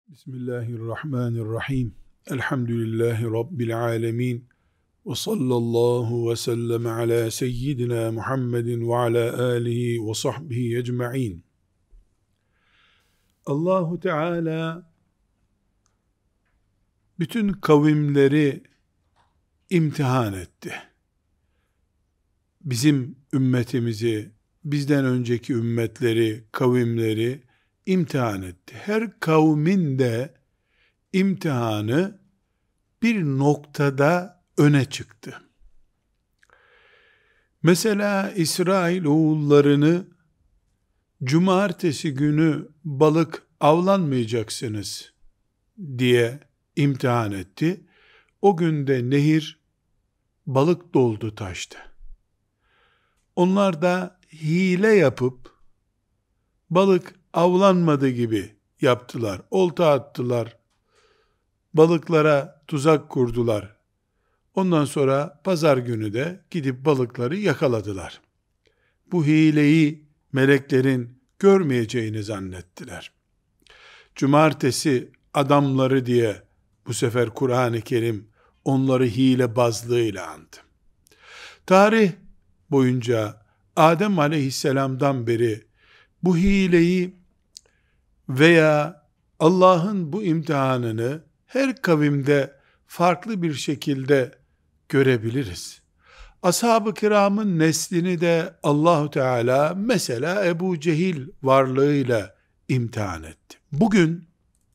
Bismillahirrahmanirrahim. Elhamdülillahi Rabbil alemin. Ve sallallahu ve sellem ala seyyidina Muhammedin ve ala alihi ve sahbihi ecma'in. Allahu Teala bütün kavimleri imtihan etti. Bizim ümmetimizi, bizden önceki ümmetleri, kavimleri imtihan etti. Her kavmin de imtihanı bir noktada öne çıktı. Mesela İsrail oğullarını cumartesi günü balık avlanmayacaksınız diye imtihan etti. O günde nehir balık doldu taştı. Onlar da hile yapıp balık avlanmadı gibi yaptılar. Olta attılar. Balıklara tuzak kurdular. Ondan sonra pazar günü de gidip balıkları yakaladılar. Bu hileyi meleklerin görmeyeceğini zannettiler. Cumartesi adamları diye bu sefer Kur'an-ı Kerim onları hilebazlığıyla andı. Tarih boyunca Adem aleyhisselamdan beri bu hileyi veya Allah'ın bu imtihanını her kavimde farklı bir şekilde görebiliriz. Ashab-ı kiramın neslini de Allahu Teala mesela Ebu Cehil varlığıyla imtihan etti. Bugün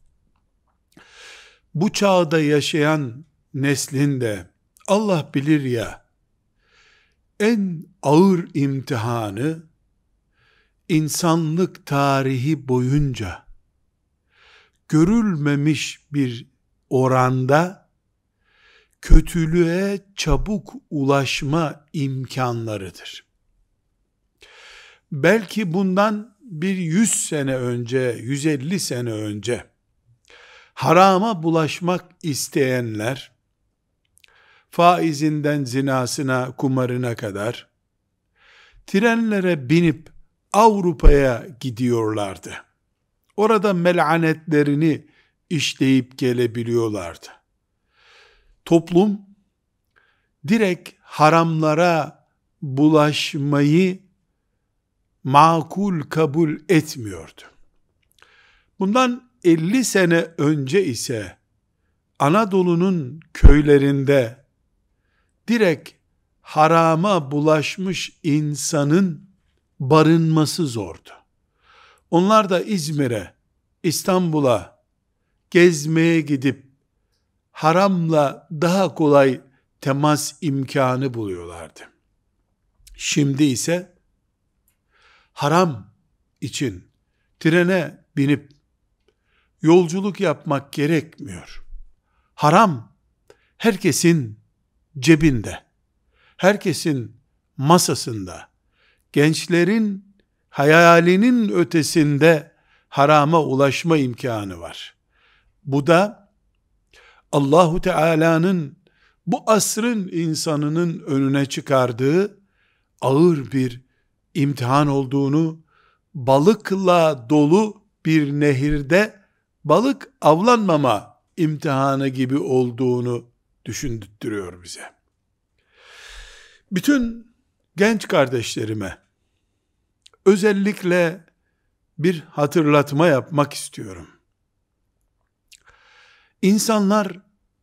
bu çağda yaşayan neslin de Allah bilir ya en ağır imtihanı insanlık tarihi boyunca görülmemiş bir oranda kötülüğe çabuk ulaşma imkanlarıdır. Belki bundan bir 100 sene önce, 150 sene önce harama bulaşmak isteyenler faizinden zinasına, kumarına kadar trenlere binip Avrupa'ya gidiyorlardı. Orada melanetlerini işleyip gelebiliyorlardı. Toplum direkt haramlara bulaşmayı makul kabul etmiyordu. Bundan 50 sene önce ise Anadolu'nun köylerinde direkt harama bulaşmış insanın barınması zordu. Onlar da İzmir'e, İstanbul'a gezmeye gidip haramla daha kolay temas imkanı buluyorlardı. Şimdi ise haram için trene binip yolculuk yapmak gerekmiyor. Haram herkesin cebinde, herkesin masasında, gençlerin hayalinin ötesinde harama ulaşma imkanı var. Bu da Allahu Teala'nın bu asrın insanının önüne çıkardığı ağır bir imtihan olduğunu, balıkla dolu bir nehirde balık avlanmama imtihanı gibi olduğunu düşündürtüyor bize. Bütün genç kardeşlerime özellikle bir hatırlatma yapmak istiyorum. İnsanlar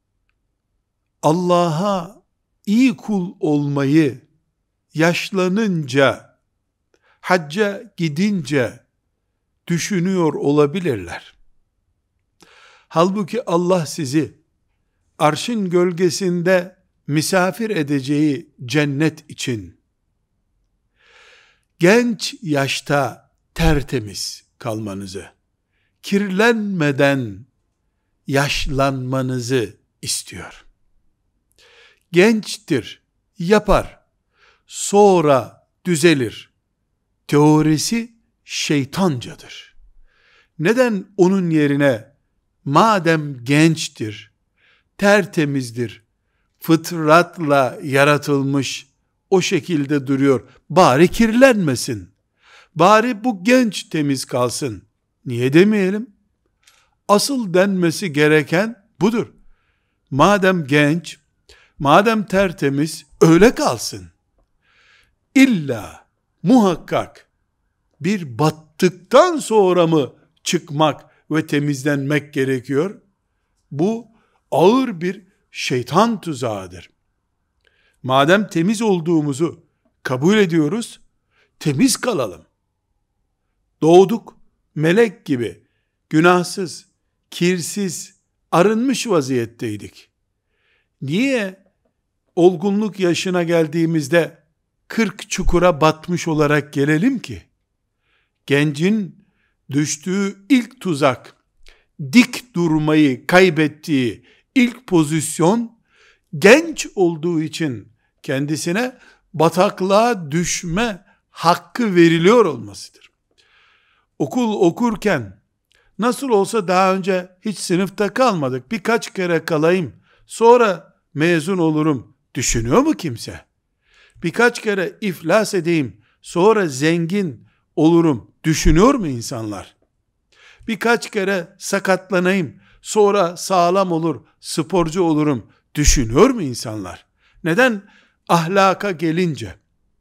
Allah'a iyi kul olmayı yaşlanınca, hacca gidince düşünüyor olabilirler. Halbuki Allah sizi arşın gölgesinde misafir edeceği cennet için genç yaşta tertemiz kalmanızı, kirlenmeden yaşlanmanızı istiyor. Gençtir, yapar, sonra düzelir teorisi şeytancadır. Neden onun yerine madem gençtir, tertemizdir, fıtratla yaratılmış, o şekilde duruyor, bari kirlenmesin, bari bu genç temiz kalsın, niye demeyelim? Asıl denmesi gereken budur. Madem genç, madem tertemiz, öyle kalsın. İlla muhakkak bir battıktan sonra mı çıkmak ve temizlenmek gerekiyor? Bu ağır bir şeytan tuzağıdır. Madem temiz olduğumuzu kabul ediyoruz, temiz kalalım. Doğduk melek gibi, günahsız, kirsiz, arınmış vaziyetteydik. Niye olgunluk yaşına geldiğimizde 40 çukura batmış olarak gelelim ki? Gencin düştüğü ilk tuzak, dik durmayı kaybettiği ilk pozisyon, genç olduğu için kendisine bataklığa düşme hakkı veriliyor olmasıdır. Okul okurken, nasıl olsa daha önce hiç sınıfta kalmadık, birkaç kere kalayım, sonra mezun olurum düşünüyor mu kimse? Birkaç kere iflas edeyim, sonra zengin olurum düşünüyor mu insanlar? Birkaç kere sakatlanayım, sonra sağlam olur, sporcu olurum düşünüyor mu insanlar? Neden? Ahlaka gelince,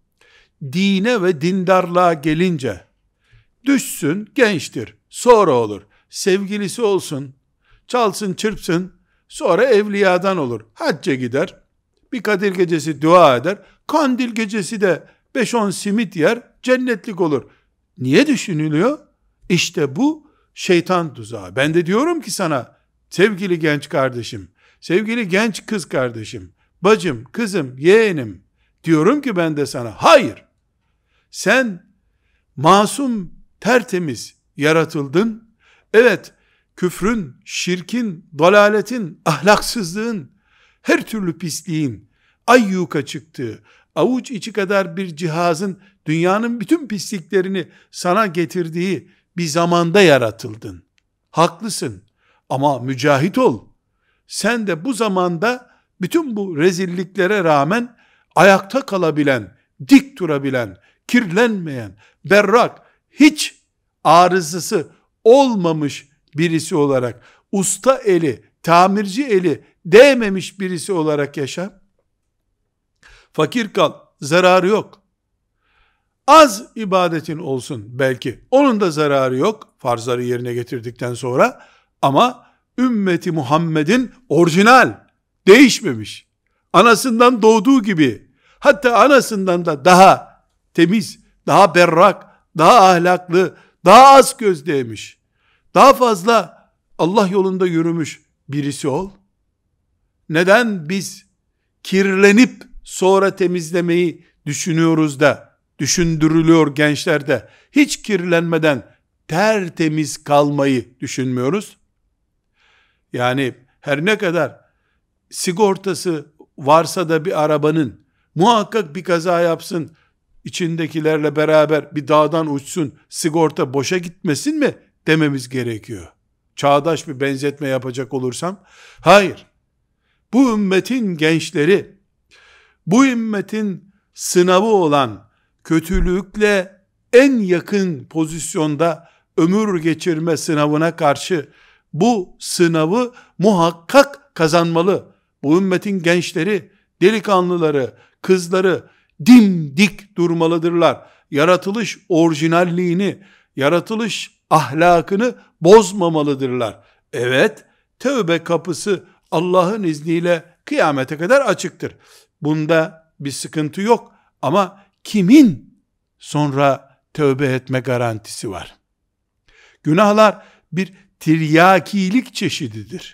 dine ve dindarlığa gelince, düşsün, gençtir, sonra olur, sevgilisi olsun, çalsın çırpsın, sonra evliyadan olur, hacca gider, bir Kadir gecesi dua eder, Kandil gecesi de 5-10 simit yer, cennetlik olur. Niye düşünülüyor? İşte bu şeytan tuzağı. Ben de diyorum ki sana, sevgili genç kardeşim, sevgili genç kız kardeşim, bacım, kızım, yeğenim, diyorum ki ben de sana, hayır, sen masum, tertemiz yaratıldın. Evet, küfrün, şirkin, dalaletin, ahlaksızlığın, her türlü pisliğin ayyuka çıktığı, avuç içi kadar bir cihazın dünyanın bütün pisliklerini sana getirdiği bir zamanda yaratıldın. Haklısın ama mücahit ol. Sen de bu zamanda bütün bu rezilliklere rağmen ayakta kalabilen, dik durabilen, kirlenmeyen, berrak, hiç arızası olmamış birisi olarak, usta eli, tamirci eli değmemiş birisi olarak yaşa. Fakir kal, zararı yok. Az ibadetin olsun belki, onun da zararı yok, farzları yerine getirdikten sonra, ama ümmeti Muhammed'in orijinal, değişmemiş, anasından doğduğu gibi, hatta anasından da daha temiz, daha berrak, daha ahlaklı, daha az gözdeymiş, daha fazla Allah yolunda yürümüş birisi ol. Neden biz kirlenip sonra temizlemeyi düşünüyoruz da, düşündürülüyor gençlerde, hiç kirlenmeden tertemiz kalmayı düşünmüyoruz? Yani her ne kadar sigortası varsa da bir arabanın, muhakkak bir kaza yapsın, içindekilerle beraber bir dağdan uçsun, sigorta boşa gitmesin mi dememiz gerekiyor? Çağdaş bir benzetme yapacak olursam, hayır. Bu ümmetin gençleri, bu ümmetin sınavı olan kötülükle en yakın pozisyonda ömür geçirme sınavına karşı bu sınavı muhakkak kazanmalı. Bu ümmetin gençleri, delikanlıları, kızları dimdik durmalıdırlar. Yaratılış orijinalliğini, yaratılış ahlakını bozmamalıdırlar. Evet, tövbe kapısı Allah'ın izniyle kıyamete kadar açıktır. Bunda bir sıkıntı yok. Ama kimin sonra tövbe etme garantisi var? Günahlar bir tiryakilik çeşididir.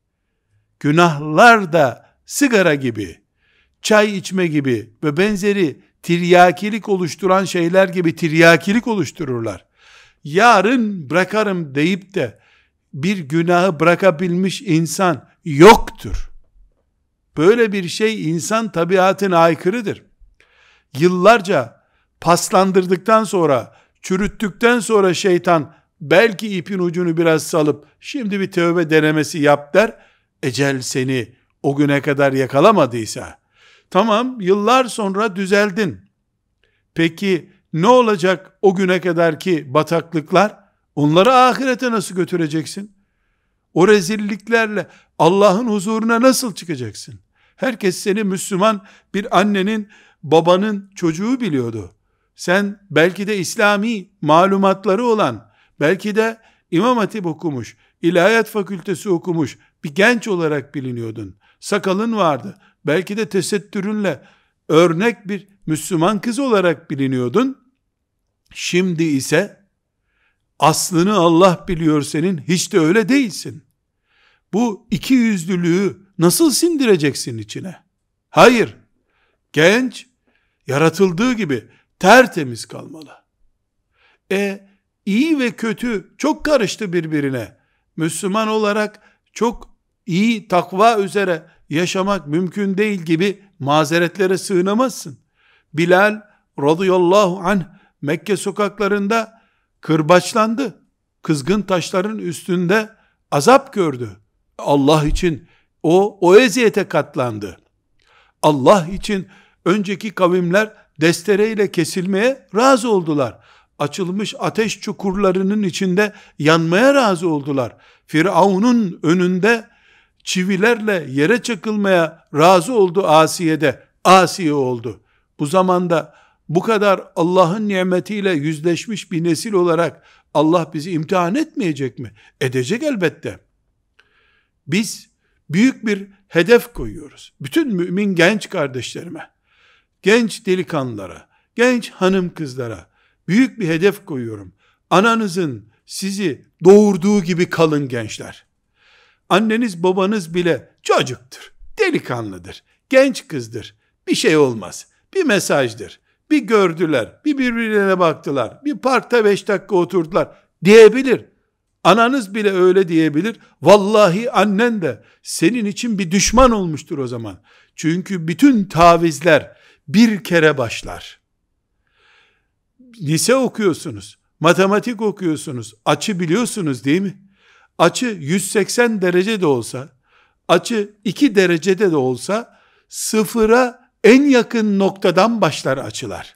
Günahlar da sigara gibi, çay içme gibi ve benzeri tiryakilik oluşturan şeyler gibi tiryakilik oluştururlar. Yarın bırakarım deyip de bir günahı bırakabilmiş insan yoktur. Böyle bir şey insan tabiatına aykırıdır. Yıllarca paslandırdıktan sonra, çürüttükten sonra şeytan belki ipin ucunu biraz salıp şimdi bir tövbe denemesi yap der. Ecel seni o güne kadar yakalamadıysa, tamam, yıllar sonra düzeldin. Peki ne olacak o güne kadarki bataklıklar? Onları ahirete nasıl götüreceksin? O rezilliklerle Allah'ın huzuruna nasıl çıkacaksın? Herkes seni Müslüman bir annenin, babanın çocuğu biliyordu. Sen belki de İslami malumatları olan, belki de İmam Hatip okumuş, İlahiyat Fakültesi okumuş bir genç olarak biliniyordun. Sakalın vardı. Belki de tesettürünle örnek bir Müslüman kız olarak biliniyordun. Şimdi ise aslını Allah biliyor senin, hiç de öyle değilsin. Bu ikiyüzlülüğü nasıl sindireceksin içine? Hayır, genç yaratıldığı gibi tertemiz kalmalı. İyi ve kötü çok karıştı birbirine. Müslüman olarak çok iyi, takva üzere yaşamak mümkün değil gibi mazeretlere sığınamazsın. Bilal radıyallahu anh Mekke sokaklarında kırbaçlandı. Kızgın taşların üstünde azap gördü. Allah için o eziyete katlandı. Allah için önceki kavimler destereyle kesilmeye razı oldular. Açılmış ateş çukurlarının içinde yanmaya razı oldular. Firavun'un önünde çivilerle yere çakılmaya razı oldu Asiye'de. Asiye oldu. Bu zamanda bu kadar Allah'ın nimetiyle yüzleşmiş bir nesil olarak Allah bizi imtihan etmeyecek mi? Edecek elbette. Biz büyük bir hedef koyuyoruz. Bütün mümin genç kardeşlerime, genç delikanlılara, genç hanım kızlara büyük bir hedef koyuyorum. Ananızın sizi doğurduğu gibi kalın gençler. Anneniz babanız bile çocuktur, delikanlıdır, genç kızdır. Bir şey olmaz. Bir mesajdır. Bir gördüler, bir birbirlerine baktılar, bir parkta 5 dakika oturdular diyebilir. Ananız bile öyle diyebilir. Vallahi annen de senin için bir düşman olmuştur o zaman. Çünkü bütün tavizler bir kere başlar. Lise okuyorsunuz, matematik okuyorsunuz, açı biliyorsunuz değil mi? Açı 180 derece de olsa, açı 2 derecede de olsa, sıfıra en yakın noktadan başlar açılar.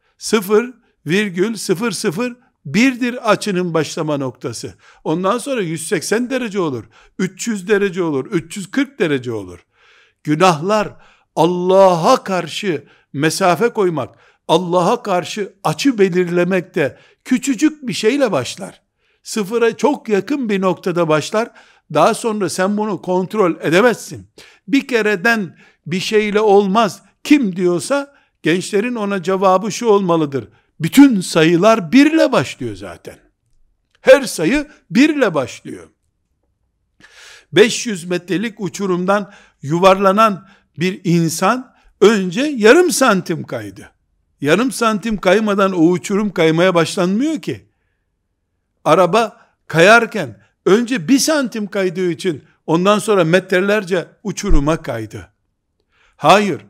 0,001'dir açının başlama noktası. Ondan sonra 180 derece olur, 300 derece olur, 340 derece olur. Günahlar Allah'a karşı mesafe koymak, Allah'a karşı açı belirlemek de küçücük bir şeyle başlar. Sıfıra çok yakın bir noktada başlar. Daha sonra sen bunu kontrol edemezsin. Bir kereden bir şeyle olmaz. Kim diyorsa gençlerin ona cevabı şu olmalıdır. Bütün sayılar 1 ile başlıyor zaten. Her sayı 1 ile başlıyor. 500 metrelik uçurumdan yuvarlanan bir insan önce yarım santim kaydı. Yarım santim kaymadan o uçurum kaymaya başlanmıyor ki. Araba kayarken önce 1 santim kaydığı için ondan sonra metrelerce uçuruma kaydı. Hayır,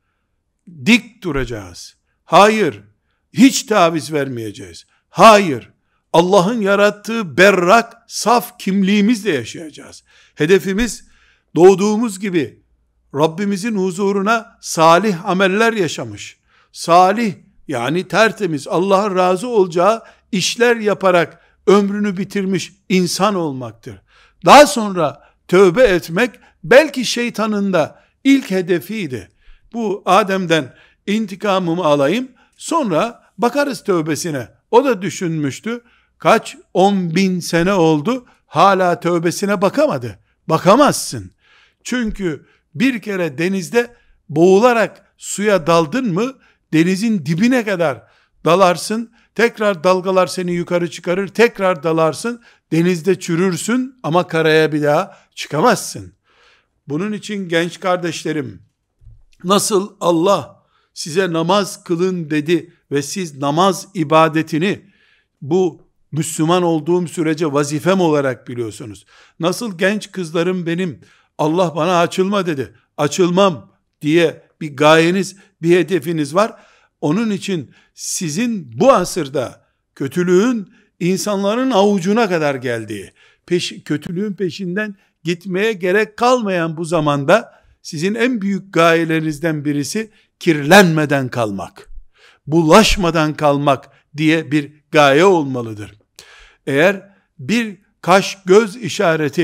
dik duracağız. Hayır, hiç taviz vermeyeceğiz. Hayır, Allah'ın yarattığı berrak, saf kimliğimizle yaşayacağız. Hedefimiz doğduğumuz gibi Rabbimizin huzuruna salih ameller yaşamış, salih yani tertemiz, Allah'ın razı olacağı işler yaparak ömrünü bitirmiş insan olmaktır. Daha sonra tövbe etmek belki şeytanın da ilk hedefiydi. Bu Adem'den intikamımı alayım, sonra bakarız tövbesine. O da düşünmüştü. Kaç 10.000 sene oldu, hala tövbesine bakamadı. Bakamazsın. Çünkü bir kere denizde boğularak suya daldın mı, denizin dibine kadar dalarsın, tekrar dalgalar seni yukarı çıkarır, tekrar dalarsın, denizde çürürsün ama karaya bir daha çıkamazsın. Bunun için genç kardeşlerim, nasıl Allah size namaz kılın dedi ve siz namaz ibadetini bu Müslüman olduğum sürece vazifem olarak biliyorsunuz. Nasıl genç kızlarım benim Allah bana açılma dedi, açılmam diye bir gayeniz, bir hedefiniz var. Onun için sizin bu asırda kötülüğün insanların avucuna kadar geldiği, kötülüğün peşinden gitmeye gerek kalmayan bu zamanda sizin en büyük gayelerinizden birisi kirlenmeden kalmak, bulaşmadan kalmak diye bir gaye olmalıdır. Eğer bir kaş göz işareti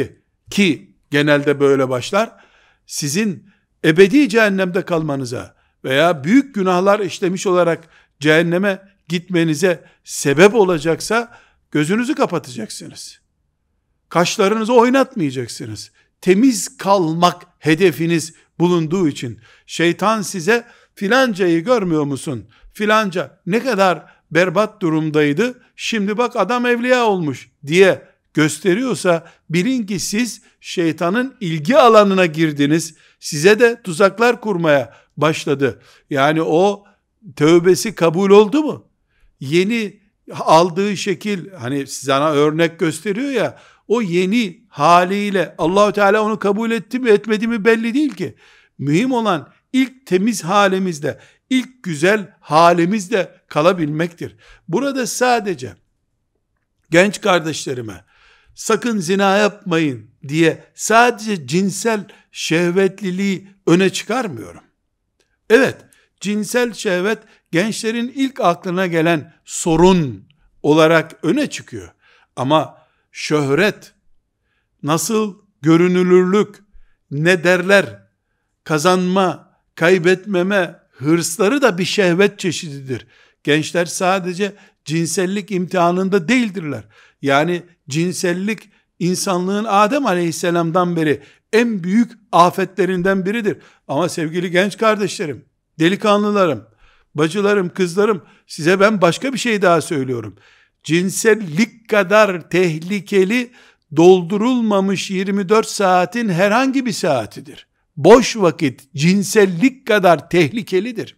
ki genelde böyle başlar, sizin ebedi cehennemde kalmanıza veya büyük günahlar işlemiş olarak cehenneme gitmenize sebep olacaksa gözünüzü kapatacaksınız. Kaşlarınızı oynatmayacaksınız. Temiz kalmak hedefiniz bulunduğu için şeytan size filancayı görmüyor musun? Filanca ne kadar berbat durumdaydı, şimdi bak adam evliya olmuş diye gösteriyorsa bilin ki siz şeytanın ilgi alanına girdiniz. Size de tuzaklar kurmaya başladı. Yani o tövbesi kabul oldu mu? Yeni aldığı şekil, hani sana örnek gösteriyor ya, o yeni haliyle Allahu Teala onu kabul etti mi etmedi mi belli değil ki. Mühim olan ilk temiz halimizde, ilk güzel halimizde kalabilmektir. Burada sadece genç kardeşlerime sakın zina yapmayın diye sadece cinsel şehvetliliği öne çıkarmıyorum. Evet, cinsel şehvet gençlerin ilk aklına gelen sorun olarak öne çıkıyor. Ama şöhret, nasıl görünülürlük, ne derler, kazanma, kaybetmeme hırsları da bir şehvet çeşididir. Gençler sadece cinsellik imtihanında değildirler. Yani cinsellik insanlığın Adem Aleyhisselam'dan beri en büyük afetlerinden biridir. Ama sevgili genç kardeşlerim, delikanlılarım, bacılarım, kızlarım, size ben başka bir şey daha söylüyorum. Cinsellik kadar tehlikeli doldurulmamış 24 saatin herhangi bir saatidir. Boş vakit cinsellik kadar tehlikelidir.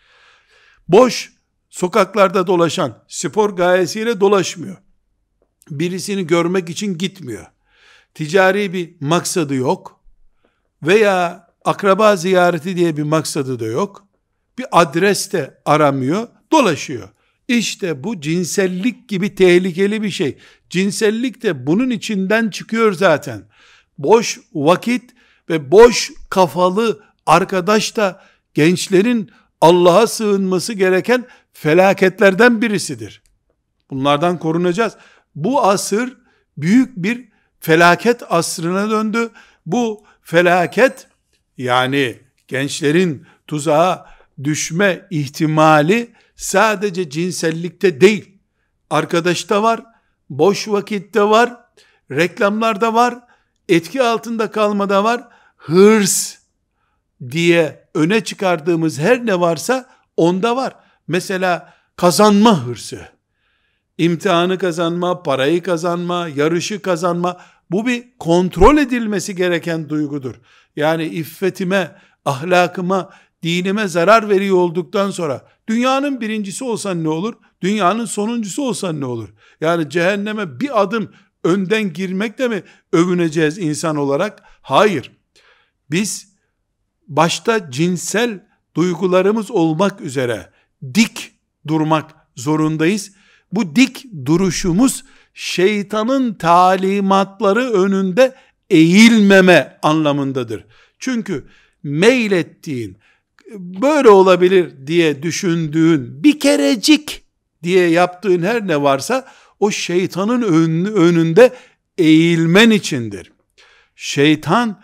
Boş sokaklarda dolaşan, spor gayesiyle dolaşmıyor. Birisini görmek için gitmiyor. Ticari bir maksadı yok. Veya akraba ziyareti diye bir maksadı da yok. Bir adres de aramıyor, dolaşıyor. İşte bu cinsellik gibi tehlikeli bir şey. Cinsellik de bunun içinden çıkıyor zaten. Boş vakit ve boş kafalı arkadaş da gençlerin Allah'a sığınması gereken felaketlerden birisidir. Bunlardan korunacağız. Bu asır büyük bir felaket asrına döndü. Bu felaket, yani gençlerin tuzağa düşme ihtimali sadece cinsellikte değil, arkadaşta var, boş vakitte var, reklamlarda var, etki altında kalmada var, hırs diye öne çıkardığımız her ne varsa onda var. Mesela kazanma hırsı, imtihanı kazanma, parayı kazanma, yarışı kazanma, bu bir kontrol edilmesi gereken duygudur. Yani iffetime, ahlakıma, dinime zarar veriyor olduktan sonra dünyanın birincisi olsan ne olur? Dünyanın sonuncusu olsan ne olur? Yani cehenneme bir adım önden girmekle mi övüneceğiz insan olarak? Hayır. Biz başta cinsel duygularımız olmak üzere dik durmak zorundayız. Bu dik duruşumuz şeytanın talimatları önünde eğilmeme anlamındadır. Çünkü meylettiğin, böyle olabilir diye düşündüğün, bir kerecik diye yaptığın her ne varsa o şeytanın önünde eğilmen içindir. Şeytan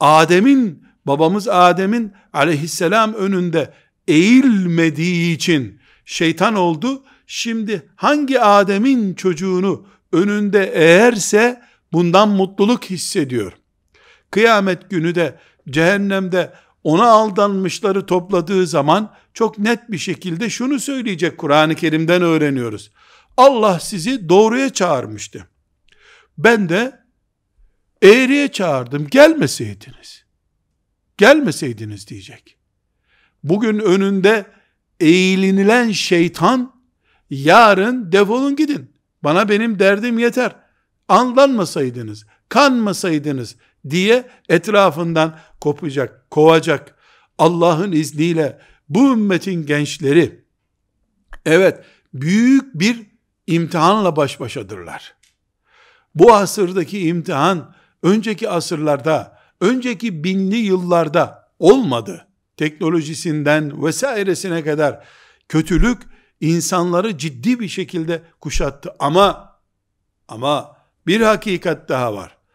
babamız Adem'in aleyhisselam önünde eğilmediği için şeytan oldu. Şimdi hangi Adem'in çocuğunu önünde eğerse bundan mutluluk hissediyor. Kıyamet günü de cehennemde ona aldanmışları topladığı zaman çok net bir şekilde şunu söyleyecek, Kur'an-ı Kerim'den öğreniyoruz. Allah sizi doğruya çağırmıştı. Ben de eğriye çağırdım, gelmeseydiniz. Gelmeseydiniz diyecek. Bugün önünde eğlenilen şeytan, yarın defolun gidin, bana benim derdim yeter, aldanmasaydınız, kanmasaydınız diye etrafından kovacak. Allah'ın izniyle bu ümmetin gençleri, evet, büyük bir imtihanla baş başadırlar. Bu asırdaki imtihan, önceki asırlarda, önceki binli yıllarda olmadı. Teknolojisinden vesairesine kadar kötülük insanları ciddi bir şekilde kuşattı. Ama bir hakikat daha var.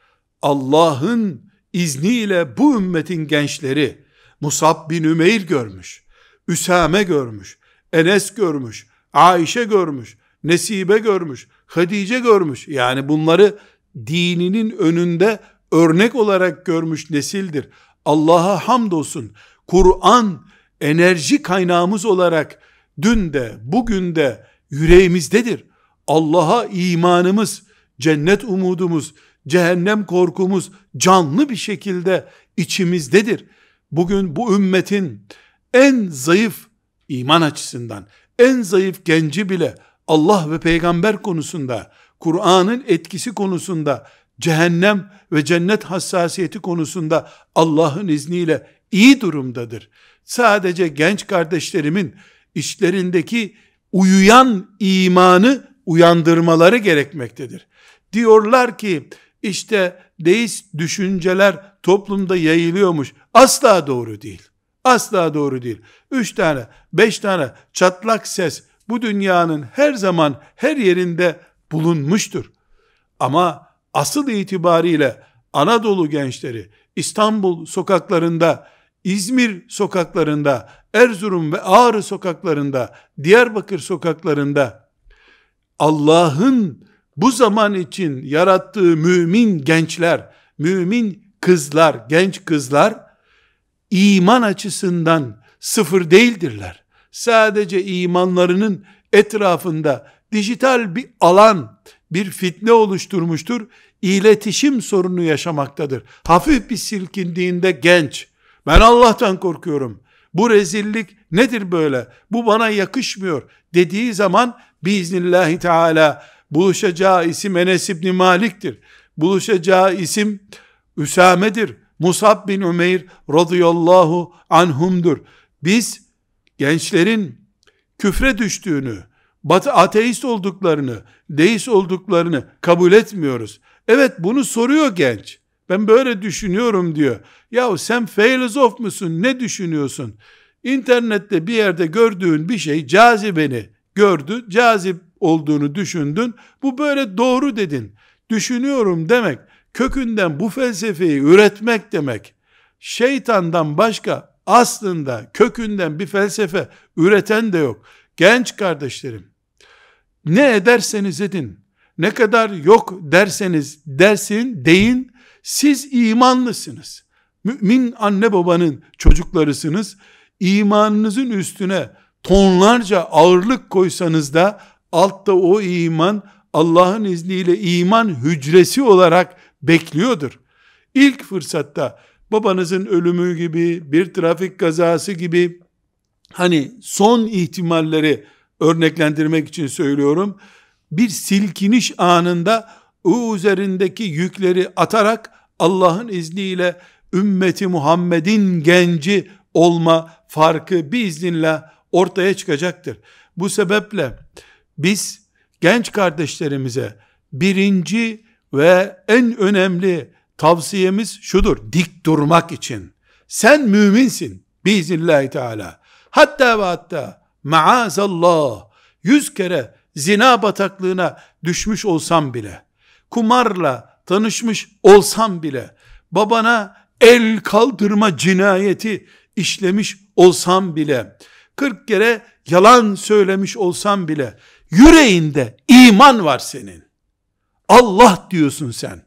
Allah'ın izniyle bu ümmetin gençleri Musab bin Ümeyr görmüş, Üsame görmüş, Enes görmüş, Ayşe görmüş, Nesibe görmüş, Hadice görmüş. Yani bunları dininin önünde örnek olarak görmüş nesildir. Allah'a hamdolsun. Kur'an enerji kaynağımız olarak dün de bugün de yüreğimizdedir. Allah'a imanımız, cennet umudumuz, cehennem korkumuz canlı bir şekilde içimizdedir. Bugün bu ümmetin en zayıf iman açısından, en zayıf genci bile Allah ve peygamber konusunda, Kur'an'ın etkisi konusunda, cehennem ve cennet hassasiyeti konusunda Allah'ın izniyle iyi durumdadır. Sadece genç kardeşlerimin içlerindeki uyuyan imanı uyandırmaları gerekmektedir. Diyorlar ki işte deist düşünceler toplumda yayılıyormuş. Asla doğru değil. Asla doğru değil. 3 tane, 5 tane çatlak ses bu dünyanın her zaman her yerinde bulunmuştur. Ama asıl itibariyle Anadolu gençleri İstanbul sokaklarında, İzmir sokaklarında, Erzurum ve Ağrı sokaklarında, Diyarbakır sokaklarında Allah'ın bu zaman için yarattığı mümin gençler, mümin kızlar, genç kızlar iman açısından sıfır değildirler. Sadece imanlarının etrafında dijital bir alan, bir fitne oluşturmuştur. İletişim sorunu yaşamaktadır. Hafif bir silkindiğinde genç, ben Allah'tan korkuyorum, bu rezillik nedir böyle, bu bana yakışmıyor dediği zaman biiznillahü teala buluşacağı isim Enes İbni Malik'tir. Buluşacağı isim Üsame'dir. Musab bin Ümeyr radıyallahu anhumdur. Biz gençlerin küfre düştüğünü, ateist olduklarını, deist olduklarını kabul etmiyoruz. Evet, bunu soruyor genç. Ben böyle düşünüyorum diyor. Yahu sen filozof musun? Ne düşünüyorsun? İnternette bir yerde gördüğün bir şey cazibeni gördü, cazip olduğunu düşündün. Bu böyle doğru dedin. Düşünüyorum demek, kökünden bu felsefeyi üretmek demek. Şeytandan başka aslında kökünden bir felsefe üreten de yok. Genç kardeşlerim, ne ederseniz edin, ne kadar yok derseniz deyin, siz imanlısınız. Mümin anne babanın çocuklarısınız. İmanınızın üstüne tonlarca ağırlık koysanız da altta o iman Allah'ın izniyle iman hücresi olarak bekliyordur. İlk fırsatta babanızın ölümü gibi, bir trafik kazası gibi, hani son ihtimalleri örneklendirmek için söylüyorum, bir silkiniş anında o üzerindeki yükleri atarak Allah'ın izniyle ümmeti Muhammed'in genci olma farkı biiznillah ortaya çıkacaktır. Bu sebeple biz genç kardeşlerimize birinci ve en önemli tavsiyemiz şudur: dik durmak için. Sen müminsin biiznillahü teala. Hatta ve hatta maazallah 100 kere zina bataklığına düşmüş olsam bile, kumarla tanışmış olsam bile, babana el kaldırma cinayeti işlemiş olsam bile, 40 kere yalan söylemiş olsam bile, yüreğinde iman var senin. Allah diyorsun sen.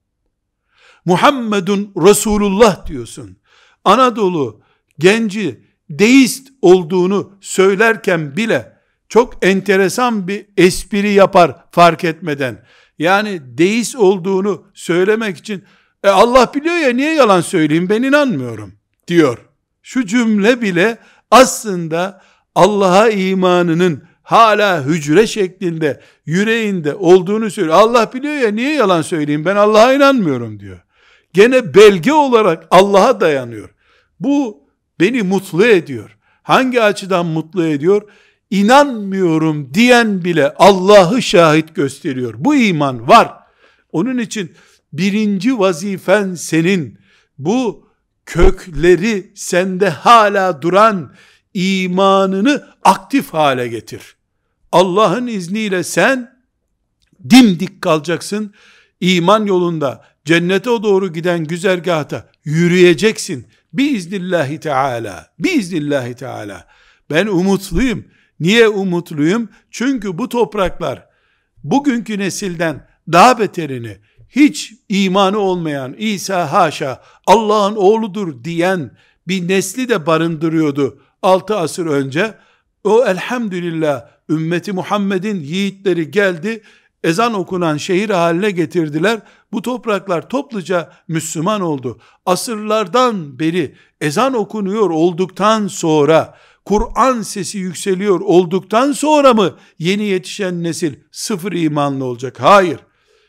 Muhammedun Resulullah diyorsun. Anadolu genci deist olduğunu söylerken bile çok enteresan bir espri yapar fark etmeden. Yani deist olduğunu söylemek için Allah biliyor ya, niye yalan söyleyeyim, ben inanmıyorum diyor. Şu cümle bile aslında Allah'a imanının hala hücre şeklinde yüreğinde olduğunu söylüyor. Allah biliyor ya, niye yalan söyleyeyim, ben Allah'a inanmıyorum diyor. Gene belge olarak Allah'a dayanıyor. Bu beni mutlu ediyor. Hangi açıdan mutlu ediyor? İnanmıyorum diyen bile Allah'ı şahit gösteriyor. Bu iman var. Onun için birinci vazifen senin, bu kökleri sende hala duran imanını aktif hale getir. Allah'ın izniyle sen dimdik kalacaksın. İman yolunda, cennete doğru giden güzergahta yürüyeceksin. Biiznillahü teala. Biiznillahü teala. Ben umutluyum. Niye umutluyum? Çünkü bu topraklar bugünkü nesilden daha beterini, hiç imanı olmayan, İsa haşa Allah'ın oğludur diyen bir nesli de barındırıyordu 6 asır önce. O elhamdülillah ümmeti Muhammed'in yiğitleri geldi, ezan okunan şehir haline getirdiler. Bu topraklar topluca Müslüman oldu. Asırlardan beri ezan okunuyor olduktan sonra, Kur'an sesi yükseliyor olduktan sonra mı yeni yetişen nesil sıfır imanlı olacak? Hayır.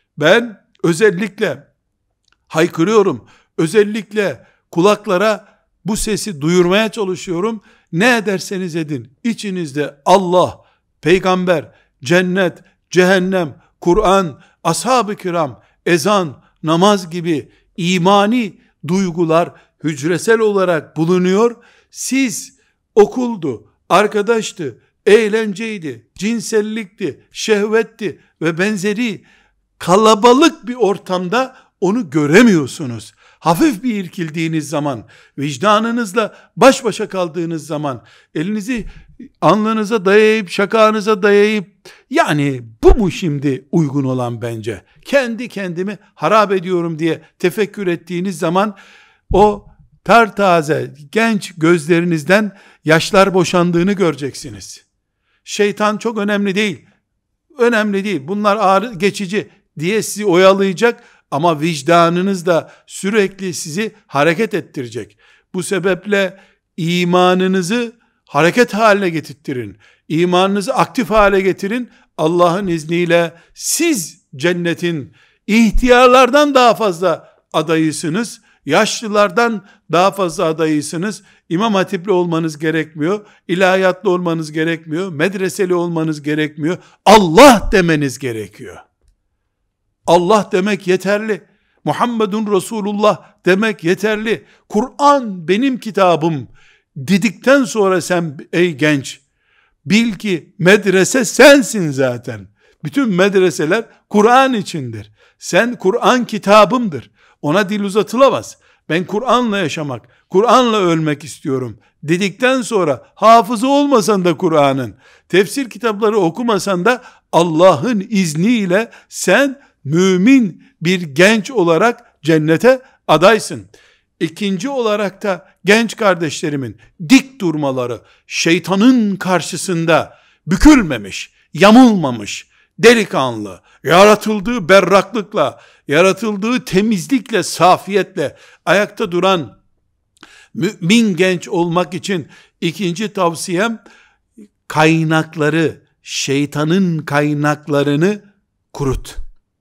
Ben özellikle haykırıyorum. Özellikle kulaklara bu sesi duyurmaya çalışıyorum. Ne ederseniz edin, İçinizde Allah, peygamber, cennet, cehennem, Kur'an, ashab-ı kiram, ezan, namaz gibi imani duygular hücresel olarak bulunuyor. Siz okuldu, arkadaştı, eğlenceydi, cinsellikti, şehvetti ve benzeri kalabalık bir ortamda onu göremiyorsunuz. Hafif bir irkildiğiniz zaman, vicdanınızla baş başa kaldığınız zaman, elinizi alnınıza dayayıp, şakağınıza dayayıp, yani bu mu şimdi uygun olan bence? Kendi kendimi harap ediyorum diye tefekkür ettiğiniz zaman, o tartaze genç gözlerinizden yaşlar boşandığını göreceksiniz. Şeytan çok önemli değil. Önemli değil. Bunlar ağrı geçici diye sizi oyalayacak ama vicdanınız da sürekli sizi hareket ettirecek. Bu sebeple imanınızı hareket haline getirtirin. İmanınızı aktif hale getirin. Allah'ın izniyle siz cennetin ihtiyarlardan daha fazla adayısınız. Yaşlılardan daha fazla adayısınız. İmam hatipli olmanız gerekmiyor. İlahiyatlı olmanız gerekmiyor. Medreseli olmanız gerekmiyor. Allah demeniz gerekiyor. Allah demek yeterli. Muhammedun Resulullah demek yeterli. Kur'an benim kitabım dedikten sonra sen ey genç, bil ki medrese sensin zaten. Bütün medreseler Kur'an içindir. Sen Kur'an kitabımdır. Ona dil uzatılamaz. Ben Kur'an'la yaşamak, Kur'an'la ölmek istiyorum dedikten sonra, hafızı olmasan da Kur'an'ın, tefsir kitapları okumasan da Allah'ın izniyle sen mümin bir genç olarak cennete adaysın. İkinci olarak da genç kardeşlerimin dik durmaları, şeytanın karşısında bükülmemiş, yamulmamış, delikanlı, yaratıldığı berraklıkla, yaratıldığı temizlikle, safiyetle ayakta duran mümin genç olmak için ikinci tavsiyem, kaynakları, şeytanın kaynaklarını kurut.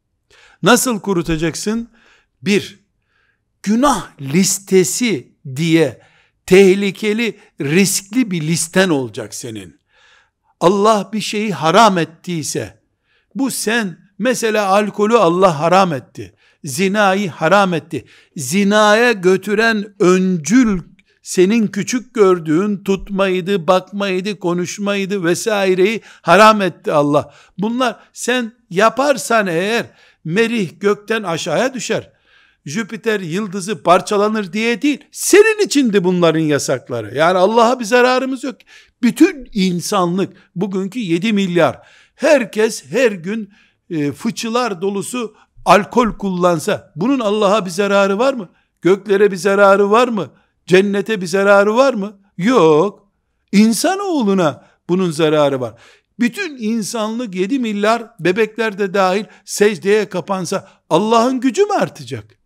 Nasıl kurutacaksın? Bir, günah listesi diye tehlikeli, riskli bir listen olacak senin. Allah bir şeyi haram ettiyse, bu sen mesela alkolü Allah haram etti, zinayı haram etti, zinaya götüren öncül senin küçük gördüğün tutmaydı, bakmaydı, konuşmaydı vesaireyi haram etti Allah. Bunlar sen yaparsan eğer merih gökten aşağıya düşer, Jüpiter yıldızı parçalanır diye değil, senin içindi bunların yasakları. Yani Allah'a bir zararımız yok. Bütün insanlık, bugünkü 7 milyar, herkes her gün fıçılar dolusu alkol kullansa, bunun Allah'a bir zararı var mı? Göklere bir zararı var mı? Cennete bir zararı var mı? Yok. İnsanoğluna bunun zararı var. Bütün insanlık 7 milyar, bebekler de dahil secdeye kapansa Allah'ın gücü mü artacak?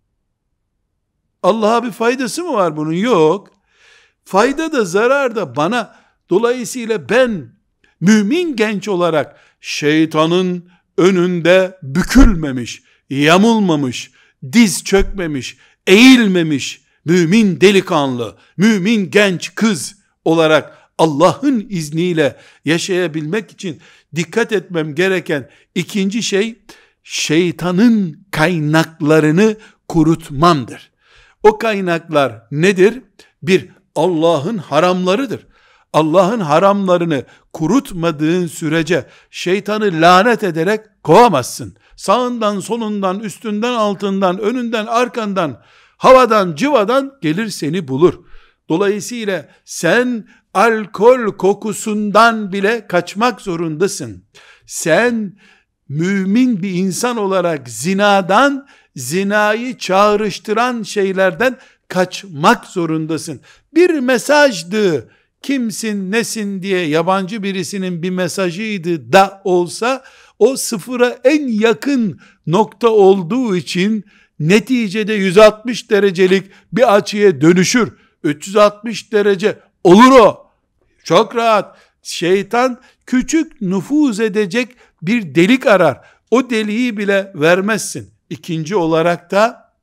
Allah'a bir faydası mı var bunun? Yok. Fayda da zarar da bana. Dolayısıyla ben mümin genç olarak şeytanın önünde bükülmemiş, yamulmamış, diz çökmemiş, eğilmemiş mümin delikanlı, mümin genç kız olarak Allah'ın izniyle yaşayabilmek için dikkat etmem gereken ikinci şey, şeytanın kaynaklarını kurutmamdır. O kaynaklar nedir? Bir, Allah'ın haramlarıdır. Allah'ın haramlarını kurutmadığın sürece şeytanı lanet ederek kovamazsın. Sağından, solundan, üstünden, altından, önünden, arkandan, havadan, cıvadan gelir seni bulur. Dolayısıyla sen alkol kokusundan bile kaçmak zorundasın. Sen mümin bir insan olarak zinadan, zinayı çağrıştıran şeylerden kaçmak zorundasın. Bir mesajdı, kimsin nesin diye yabancı birisinin bir mesajıydı da olsa, o sıfıra en yakın nokta olduğu için neticede 160 derecelik bir açıya dönüşür. 360 derece olur o. Çok rahat. Şeytan küçük nüfuz edecek bir delik arar. O deliği bile vermezsin. İkinci olarak da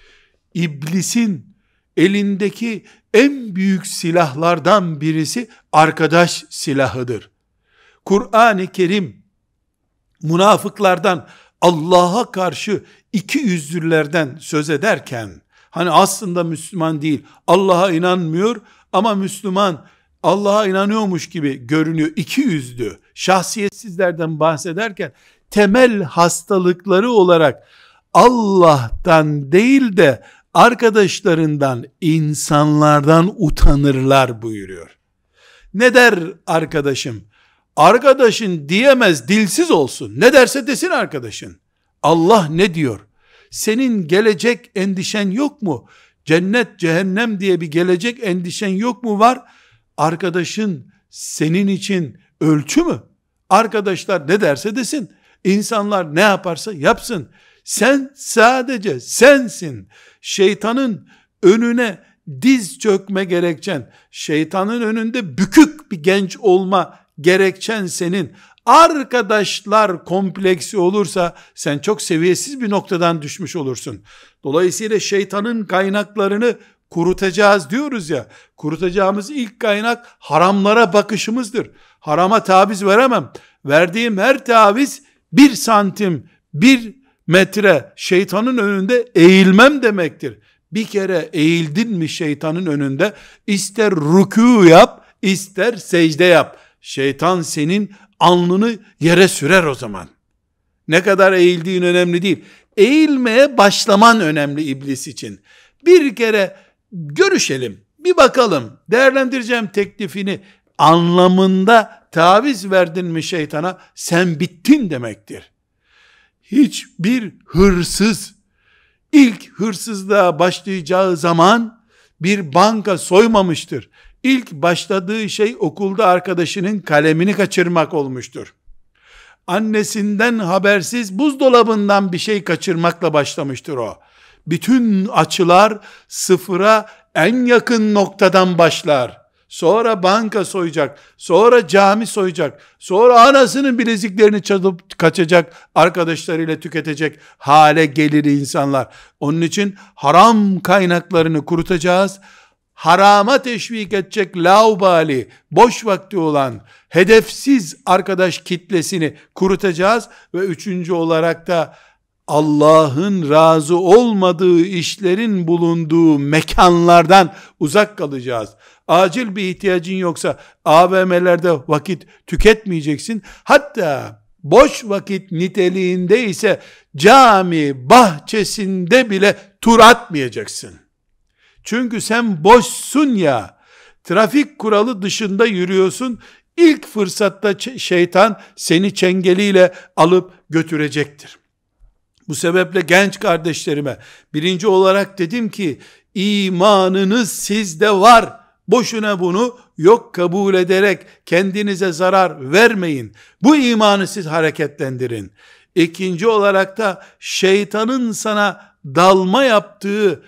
iblisin elindeki en büyük silahlardan birisi arkadaş silahıdır. Kur'an-ı Kerim münafıklardan, Allah'a karşı iki yüzlülerden söz ederken, hani aslında Müslüman değil, Allah'a inanmıyor ama Müslüman, Allah'a inanıyormuş gibi görünüyor, iki yüzlü, şahsiyetsizlerden bahsederken, temel hastalıkları olarak Allah'tan değil de arkadaşlarından, insanlardan utanırlar buyuruyor. Ne der arkadaşım? Arkadaşın diyemez, dilsiz olsun. Ne derse desin arkadaşın. Allah ne diyor? Senin gelecek endişen yok mu? Cennet, cehennem diye bir gelecek endişen yok mu? Var. Arkadaşın senin için ölçü mü? Arkadaşlar ne derse desin. İnsanlar ne yaparsa yapsın. Sen sadece sensin. Şeytanın önüne diz çökme gerekçen, şeytanın önünde bükük bir genç olma gerekçen senin. Arkadaşlar kompleksi olursa sen çok seviyesiz bir noktadan düşmüş olursun. Dolayısıyla şeytanın kaynaklarını kurutacağız diyoruz ya. Kurutacağımız ilk kaynak haramlara bakışımızdır. Harama taviz veremem. Verdiğim her taviz 1 santim, 1 metre şeytanın önünde eğilmem demektir. Bir kere eğildin mi şeytanın önünde, ister rükû yap, ister secde yap. Şeytan senin alnını yere sürer o zaman. Ne kadar eğildiğin önemli değil. Eğilmeye başlaman önemli iblis için. Bir kere görüşelim, bir bakalım, değerlendireceğim teklifini anlamında taviz verdin mi şeytana, sen bittin demektir. Hiçbir hırsız ilk hırsızlığa başlayacağı zaman bir banka soymamıştır. İlk başladığı şey okulda arkadaşının kalemini kaçırmak olmuştur. Annesinden habersiz buzdolabından bir şey kaçırmakla başlamıştır o. Bütün açılar sıfıra en yakın noktadan başlar. Sonra banka soyacak, sonra cami soyacak, sonra anasının bileziklerini çalıp kaçacak, arkadaşlarıyla tüketecek hale gelir insanlar. Onun için haram kaynaklarını kurutacağız. Harama teşvik edecek laubali, boş vakti olan, hedefsiz arkadaş kitlesini kurutacağız ve üçüncü olarak da Allah'ın razı olmadığı işlerin bulunduğu mekanlardan uzak kalacağız. Acil bir ihtiyacın yoksa AVM'lerde vakit tüketmeyeceksin. Hatta boş vakit niteliğinde ise cami bahçesinde bile tur atmayacaksın. Çünkü sen boşsun ya, trafik kuralı dışında yürüyorsun. İlk fırsatta şeytan seni çengeliyle alıp götürecektir. Bu sebeple genç kardeşlerime birinci olarak dedim ki, imanınız sizde var. Boşuna bunu yok kabul ederek kendinize zarar vermeyin. Bu imanı siz hareketlendirin. İkinci olarak da şeytanın sana dalma yaptığı